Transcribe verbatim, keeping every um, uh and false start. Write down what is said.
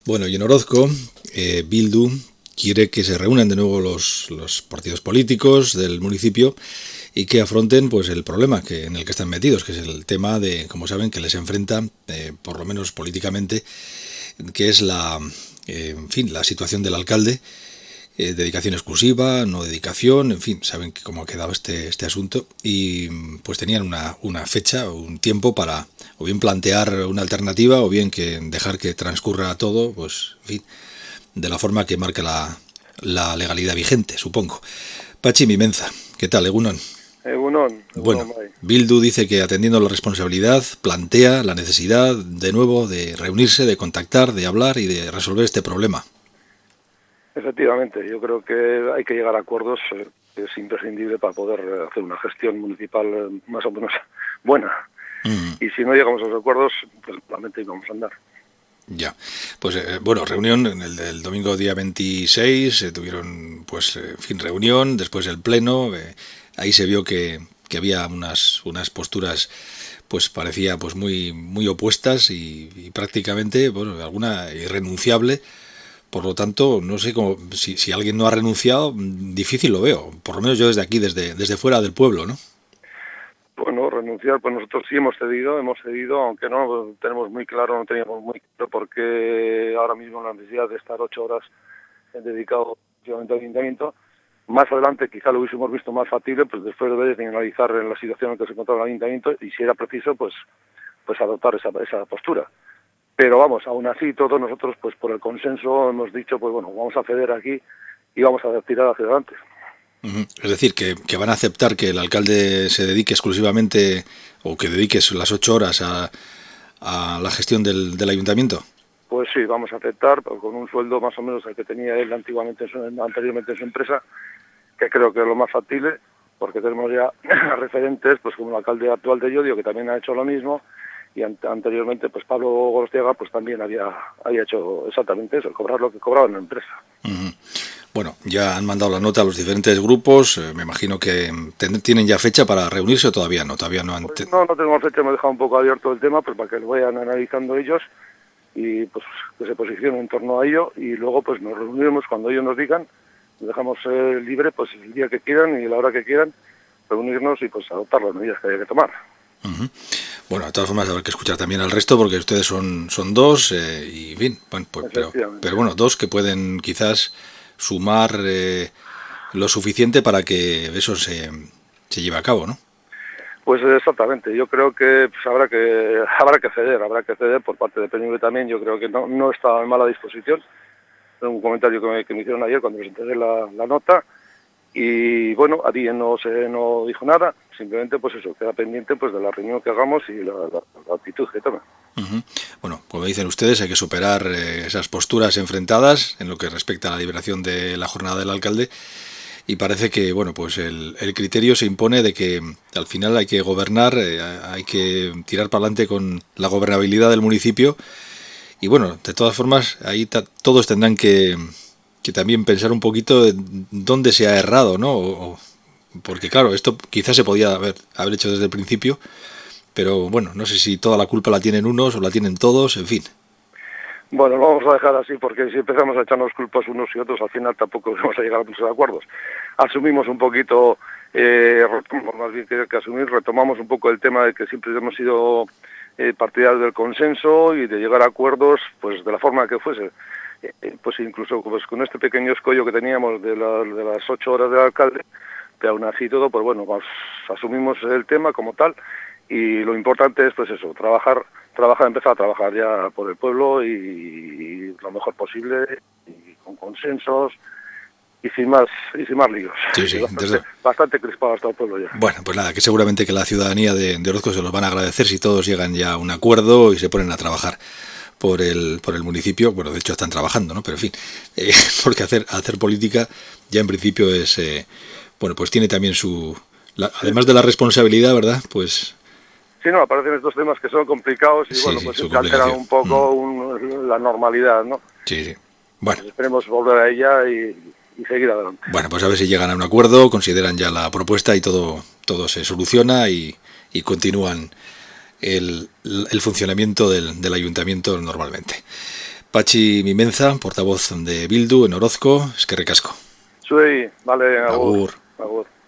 Bueno, y en Orozco, eh, Bildu quiere que se reúnan de nuevo los, los partidos políticos del municipio y que afronten pues el problema que, en el que están metidos, que es el tema de, como saben, que les enfrenta, eh, por lo menos políticamente, que es la, eh, en fin, la situación del alcalde, eh, dedicación exclusiva, no dedicación, en fin, saben que cómo ha quedado este, este asunto y pues tenían una, una fecha, un tiempo para o bien plantear una alternativa o bien que dejar que transcurra todo, pues, en fin, de la forma que marca la, la legalidad vigente, supongo. Pachi Mimenza, ¿qué tal, Egunon? Egunon. Bueno, Bildu dice que atendiendo la responsabilidad plantea la necesidad de nuevo de reunirse, de contactar, de hablar y de resolver este problema. Efectivamente, yo creo que hay que llegar a acuerdos, eh, es imprescindible para poder hacer una gestión municipal eh, más o menos buena. Mm. Y si no llegamos a los acuerdos, pues realmente vamos a andar. Ya, pues eh, bueno, reunión el, el domingo día veintiséis, eh, tuvieron pues, eh, en fin, reunión, después el pleno, eh, ahí se vio que, que había unas, unas posturas pues parecía pues muy, muy opuestas y, y prácticamente, bueno, alguna irrenunciable. Por lo tanto, no sé cómo, si, si alguien no ha renunciado, difícil lo veo, por lo menos yo desde aquí, desde, desde fuera del pueblo, ¿no? Bueno, renunciar, pues nosotros sí hemos cedido, hemos cedido, aunque no tenemos muy claro, no teníamos muy claro por qué ahora mismo la necesidad de estar ocho horas dedicado al ayuntamiento. Más adelante quizá lo hubiésemos visto más factible, pues después de ver y analizar en la situación en que se encontraba el ayuntamiento y si era preciso, pues, pues adoptar esa, esa postura. Pero vamos, aún así todos nosotros, pues por el consenso hemos dicho, pues bueno, vamos a ceder aquí y vamos a tirar hacia adelante. Uh-huh. Es decir, que, que van a aceptar que el alcalde se dedique exclusivamente o que dedique las ocho horas a, a la gestión del, del ayuntamiento. Pues sí, vamos a aceptar con un sueldo más o menos el que tenía él antiguamente en su, anteriormente en su empresa, que creo que es lo más factible, porque tenemos ya referentes, pues como el alcalde actual de Llodio, que también ha hecho lo mismo, y an- anteriormente pues Pablo Gorostiaga pues también había, había hecho exactamente eso, cobrar lo que cobraba en la empresa. Uh-huh. Bueno, ya han mandado la nota a los diferentes grupos, eh, me imagino que ten- tienen ya fecha para reunirse o todavía no, todavía no han... Te... Pues no, no tenemos fecha, me he dejado un poco abierto el tema pues para que lo vayan analizando ellos y pues que se posicionen en torno a ello y luego pues nos reuniremos cuando ellos nos digan, nos dejamos eh, libre pues el día que quieran y la hora que quieran reunirnos y pues adoptar las medidas que haya que tomar. Uh-huh. Bueno, de todas formas habrá que escuchar también al resto porque ustedes son, son dos eh, y bien, bueno, pues, pero, pero bueno, dos que pueden quizás sumar eh, lo suficiente para que eso se, se lleve a cabo, ¿no? Pues exactamente, yo creo que pues, habrá que habrá que ceder, habrá que ceder por parte de P N V también, yo creo que no, no está en mala disposición. Un comentario que me, que me hicieron ayer cuando les entregué la, la nota y bueno, a día no se no dijo nada, simplemente pues eso, queda pendiente pues de la reunión que hagamos y la, la, la actitud que tomen. Uh-huh. Bueno, como dicen ustedes, hay que superar eh, esas posturas enfrentadas en lo que respecta a la liberación de la jornada del alcalde y parece que bueno pues el, el criterio se impone de que al final hay que gobernar, eh, hay que tirar para adelante con la gobernabilidad del municipio y bueno, de todas formas ahí ta- todos tendrán que, que también pensar un poquito en dónde se ha errado, ¿no? O, o, porque claro, esto quizás se podía haber, haber hecho desde el principio, pero bueno, no sé si toda la culpa la tienen unos o la tienen todos, en fin. Bueno, lo vamos a dejar así porque si empezamos a echarnos culpas unos y otros, al final tampoco vamos a llegar a muchos acuerdos. Asumimos un poquito, eh, más bien que, que asumir, retomamos un poco el tema de que siempre hemos sido eh, partidarios del consenso y de llegar a acuerdos, pues de la forma que fuese. Eh, pues incluso pues, con este pequeño escollo que teníamos de, la, de las ocho horas del alcalde, pero aún así todo, pues bueno, pues, asumimos el tema como tal y lo importante es pues eso, trabajar trabajar, empezar a trabajar ya por el pueblo y, y lo mejor posible y con consensos y sin más y sin más líos. Sí, sí, bastante, desde... bastante crispado hasta el pueblo ya. Bueno, pues nada, que seguramente que la ciudadanía de, de Orozco se los van a agradecer si todos llegan ya a un acuerdo y se ponen a trabajar por el por el municipio. Bueno, de hecho están trabajando, ¿no? Pero en fin, eh, porque hacer hacer política ya en principio es eh, bueno, pues tiene también su la, además de la responsabilidad, ¿verdad? Pues sí, no, aparecen estos temas que son complicados y sí, bueno, sí, pues se alteran un poco mm. un, la normalidad, ¿no? Sí, sí. Bueno. Pues esperemos volver a ella y, y seguir adelante. Bueno, pues a ver si llegan a un acuerdo, consideran ya la propuesta y todo todo se soluciona y, y continúan el, el funcionamiento del, del ayuntamiento normalmente. Patxi Mimenza, portavoz de Bildu en Orozco, eskerrik asko. Zuei, vale, agur. Agur. Agur.